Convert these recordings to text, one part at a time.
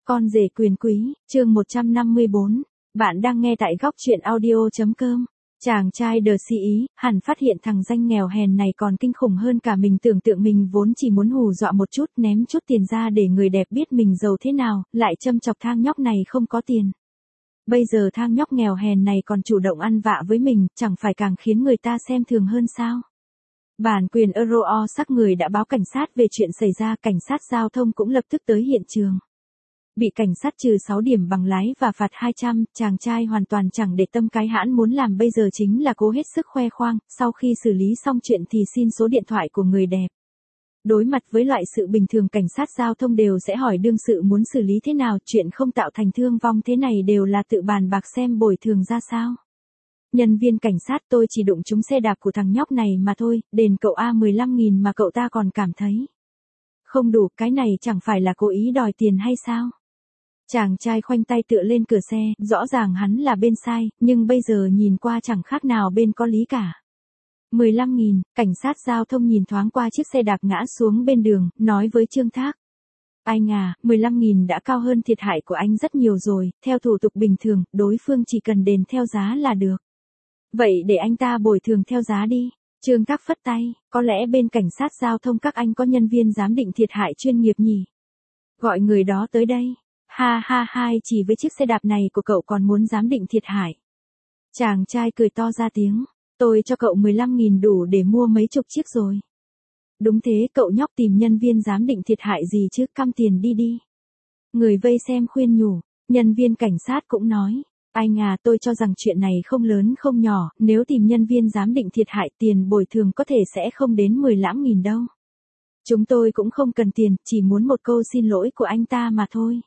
Con rể quyền quý, chương 154. Bạn đang nghe tại góc truyện audio.com. Chàng trai đờ si ý, hẳn phát hiện thằng danh nghèo hèn này còn kinh khủng hơn cả mình tưởng tượng. Mình vốn chỉ muốn hù dọa một chút, ném chút tiền ra để người đẹp biết mình giàu thế nào, lại châm chọc thang nhóc này không có tiền. Bây giờ thang nhóc nghèo hèn này còn chủ động ăn vạ với mình, chẳng phải càng khiến người ta xem thường hơn sao? Bản quyền Euro sắc người đã báo cảnh sát về chuyện xảy ra, cảnh sát giao thông cũng lập tức tới hiện trường. Bị cảnh sát trừ 6 điểm bằng lái và phạt 200, chàng trai hoàn toàn chẳng để tâm. Cái hãn muốn làm bây giờ chính là cố hết sức khoe khoang, sau khi xử lý xong chuyện thì xin số điện thoại của người đẹp. Đối mặt với loại sự bình thường, cảnh sát giao thông đều sẽ hỏi đương sự muốn xử lý thế nào, chuyện không tạo thành thương vong thế này đều là tự bàn bạc xem bồi thường ra sao. Nhân viên cảnh sát: tôi chỉ đụng trúng xe đạp của thằng nhóc này mà thôi, đền cậu 15.000 mà cậu ta còn cảm thấy không đủ, cái này chẳng phải là cố ý đòi tiền hay sao? Chàng trai khoanh tay tựa lên cửa xe, rõ ràng hắn là bên sai, nhưng bây giờ nhìn qua chẳng khác nào bên có lý cả. 15.000, cảnh sát giao thông nhìn thoáng qua chiếc xe đạp ngã xuống bên đường, nói với Trương Thác. Anh à, 15.000 đã cao hơn thiệt hại của anh rất nhiều rồi, theo thủ tục bình thường, đối phương chỉ cần đền theo giá là được. Vậy để anh ta bồi thường theo giá đi. Trương Thác phất tay, có lẽ bên cảnh sát giao thông các anh có nhân viên giám định thiệt hại chuyên nghiệp nhỉ? Gọi người đó tới đây. Ha ha ha, chỉ với chiếc xe đạp này của cậu còn muốn giám định thiệt hại. Chàng trai cười to ra tiếng, tôi cho cậu 15.000 đủ để mua mấy chục chiếc rồi. Đúng thế, cậu nhóc tìm nhân viên giám định thiệt hại gì chứ, căm tiền đi đi. Người vây xem khuyên nhủ, nhân viên cảnh sát cũng nói, anh à, tôi cho rằng chuyện này không lớn không nhỏ, nếu tìm nhân viên giám định thiệt hại tiền bồi thường có thể sẽ không đến 15.000 đâu. Chúng tôi cũng không cần tiền, chỉ muốn một câu xin lỗi của anh ta mà thôi.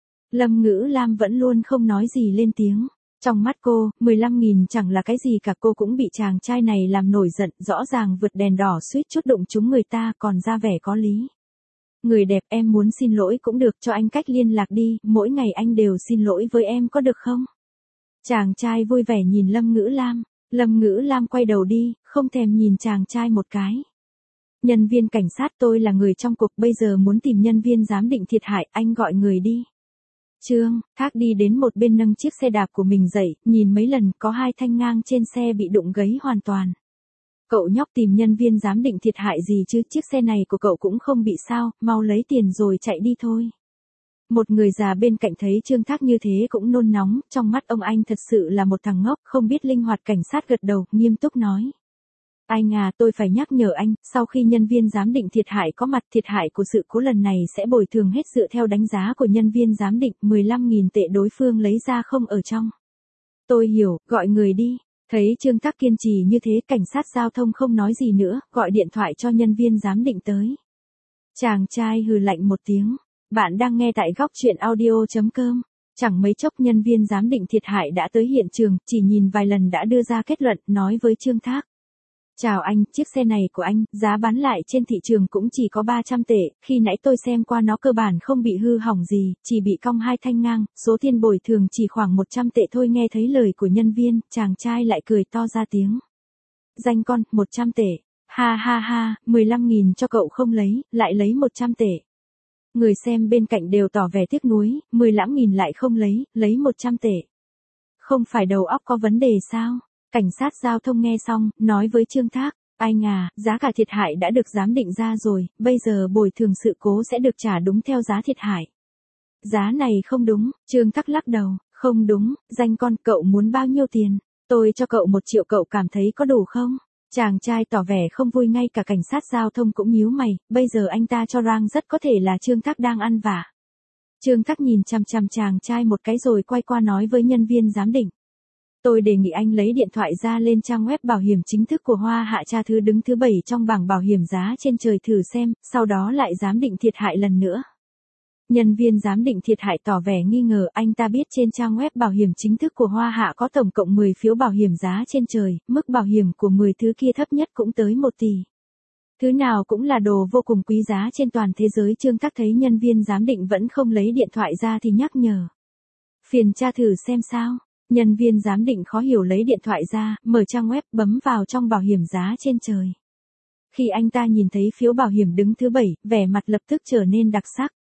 Lâm Ngữ Lam vẫn luôn không nói gì lên tiếng. Trong mắt cô, 15.000 chẳng là cái gì cả, cô cũng bị chàng trai này làm nổi giận, rõ ràng vượt đèn đỏ suýt chút đụng trúng người ta còn ra vẻ có lý. Người đẹp, em muốn xin lỗi cũng được, cho anh cách liên lạc đi, mỗi ngày anh đều xin lỗi với em có được không? Chàng trai vui vẻ nhìn Lâm Ngữ Lam. Lâm Ngữ Lam quay đầu đi, không thèm nhìn chàng trai một cái. Nhân viên cảnh sát: tôi là người trong cuộc, bây giờ muốn tìm nhân viên giám định thiệt hại, anh gọi người đi. Trương Thác đi đến một bên nâng chiếc xe đạp của mình dậy, nhìn mấy lần, có 2 thanh ngang trên xe bị đụng gấy hoàn toàn. Cậu nhóc tìm nhân viên giám định thiệt hại gì chứ, chiếc xe này của cậu cũng không bị sao, mau lấy tiền rồi chạy đi thôi. Một người già bên cạnh thấy Trương Thác như thế cũng nôn nóng, trong mắt ông anh thật sự là một thằng ngốc, không biết linh hoạt. Cảnh sát gật đầu, nghiêm túc nói. Anh à, tôi phải nhắc nhở anh, sau khi nhân viên giám định thiệt hại có mặt, thiệt hại của sự cố lần này sẽ bồi thường hết dựa theo đánh giá của nhân viên giám định, 15.000 tệ đối phương lấy ra không ở trong. Tôi hiểu, gọi người đi. Thấy Trương Thác kiên trì như thế, cảnh sát giao thông không nói gì nữa, gọi điện thoại cho nhân viên giám định tới. Chàng trai hừ lạnh một tiếng. Bạn đang nghe tại góc truyện audio.com. Chẳng mấy chốc nhân viên giám định thiệt hại đã tới hiện trường, chỉ nhìn vài lần đã đưa ra kết luận, nói với Trương Thác. Chào anh, chiếc xe này của anh, giá bán lại trên thị trường cũng chỉ có 300 tệ, khi nãy tôi xem qua nó cơ bản không bị hư hỏng gì, chỉ bị cong 2 thanh ngang, số tiền bồi thường chỉ khoảng 100 tệ thôi. Nghe thấy lời của nhân viên, chàng trai lại cười to ra tiếng. Danh con, 100 tệ, ha ha ha, 15.000 cho cậu không lấy, lại lấy 100 tệ. Người xem bên cạnh đều tỏ vẻ tiếc nuối, 15.000 lại không lấy 100 tệ. Không phải đầu óc có vấn đề sao? Cảnh sát giao thông nghe xong, nói với Trương Thác, anh à, giá cả thiệt hại đã được giám định ra rồi, bây giờ bồi thường sự cố sẽ được trả đúng theo giá thiệt hại. Giá này không đúng. Trương Thác lắc đầu, không đúng. Danh con, cậu muốn bao nhiêu tiền? Tôi cho cậu 1 triệu, cậu cảm thấy có đủ không? Chàng trai tỏ vẻ không vui, ngay cả cảnh sát giao thông cũng nhíu mày, bây giờ anh ta cho rằng rất có thể là Trương Thác đang ăn vạ. Trương Thác nhìn chằm chằm chàng trai một cái rồi quay qua nói với nhân viên giám định. Tôi đề nghị anh lấy điện thoại ra lên trang web bảo hiểm chính thức của Hoa Hạ, tra thứ đứng thứ 7 trong bảng bảo hiểm giá trên trời thử xem, sau đó lại giám định thiệt hại lần nữa. Nhân viên giám định thiệt hại tỏ vẻ nghi ngờ, anh ta biết trên trang web bảo hiểm chính thức của Hoa Hạ có tổng cộng 10 phiếu bảo hiểm giá trên trời, mức bảo hiểm của 10 thứ kia thấp nhất cũng tới 1 tỷ. Thứ nào cũng là đồ vô cùng quý giá trên toàn thế giới. Trương Thác thấy nhân viên giám định vẫn không lấy điện thoại ra thì nhắc nhở. Phiền tra thử xem sao. Nhân viên giám định khó hiểu lấy điện thoại ra, mở trang web, bấm vào trong bảo hiểm giá trên trời. Khi anh ta nhìn thấy phiếu bảo hiểm đứng thứ 7, vẻ mặt lập tức trở nên đặc sắc.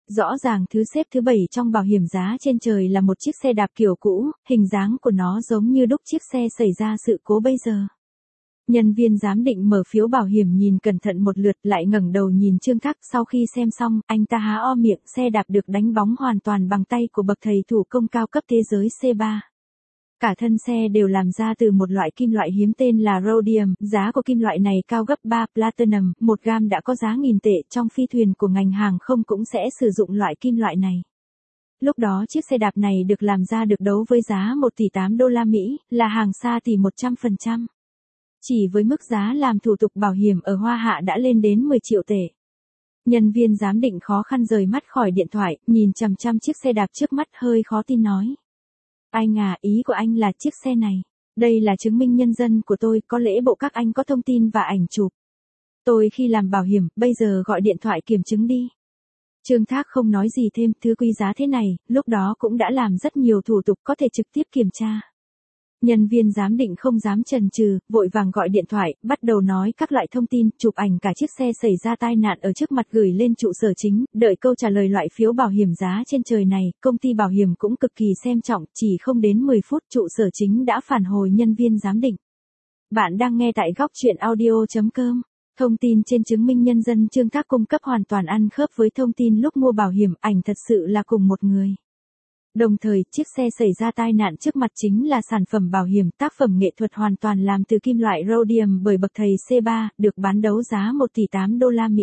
Rõ ràng thứ xếp thứ 7 trong bảo hiểm giá trên trời là một chiếc xe đạp kiểu cũ, hình dáng của nó giống như đúc chiếc xe xảy ra sự cố bây giờ. Nhân viên giám định mở phiếu bảo hiểm nhìn cẩn thận một lượt lại ngẩng đầu nhìn Trương Thác, sau khi xem xong, anh ta há o miệng, xe đạp được đánh bóng hoàn toàn bằng tay của bậc thầy thủ công cao cấp thế giới C3. Cả thân xe đều làm ra từ một loại kim loại hiếm tên là rhodium, giá của kim loại này cao gấp 3 platinum, 1 gam đã có giá nghìn tệ, trong phi thuyền của ngành hàng không cũng sẽ sử dụng loại kim loại này. Lúc đó chiếc xe đạp này được làm ra được đấu với giá 1 tỷ 8 đô la Mỹ, là hàng xa tỷ 100%. Chỉ với mức giá làm thủ tục bảo hiểm ở Hoa Hạ đã lên đến 10 triệu tệ. Nhân viên giám định khó khăn rời mắt khỏi điện thoại, nhìn chằm chằm chiếc xe đạp trước mắt hơi khó tin nói. Anh à, ý của anh là chiếc xe này. Đây là chứng minh nhân dân của tôi, có lẽ bộ các anh có thông tin và ảnh chụp. Tôi khi làm bảo hiểm, bây giờ gọi điện thoại kiểm chứng đi. Trương Thác không nói gì thêm, thứ quý giá thế này, lúc đó cũng đã làm rất nhiều thủ tục có thể trực tiếp kiểm tra. Nhân viên giám định không dám chần chừ, vội vàng gọi điện thoại, bắt đầu nói các loại thông tin, chụp ảnh cả chiếc xe xảy ra tai nạn ở trước mặt gửi lên trụ sở chính, đợi câu trả lời loại phiếu bảo hiểm giá trên trời này. Công ty bảo hiểm cũng cực kỳ xem trọng, chỉ không đến 10 phút trụ sở chính đã phản hồi nhân viên giám định. Bạn đang nghe tại góc truyện audio.com. Thông tin trên chứng minh nhân dân Trương Thác cung cấp hoàn toàn ăn khớp với thông tin lúc mua bảo hiểm, ảnh thật sự là cùng một người. Đồng thời, chiếc xe xảy ra tai nạn trước mặt chính là sản phẩm bảo hiểm, tác phẩm nghệ thuật hoàn toàn làm từ kim loại rhodium bởi bậc thầy C3, được bán đấu giá 1 tỷ 8 đô la Mỹ.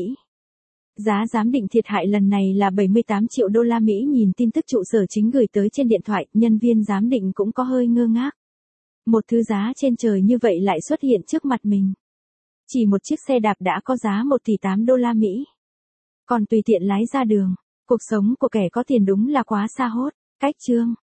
Giá giám định thiệt hại lần này là 78 triệu đô la Mỹ. Nhìn tin tức trụ sở chính gửi tới trên điện thoại, nhân viên giám định cũng có hơi ngơ ngác. Một thứ giá trên trời như vậy lại xuất hiện trước mặt mình. Chỉ một chiếc xe đạp đã có giá 1 tỷ 8 đô la Mỹ. Còn tùy tiện lái ra đường, cuộc sống của kẻ có tiền đúng là quá xa hốt. Cách chương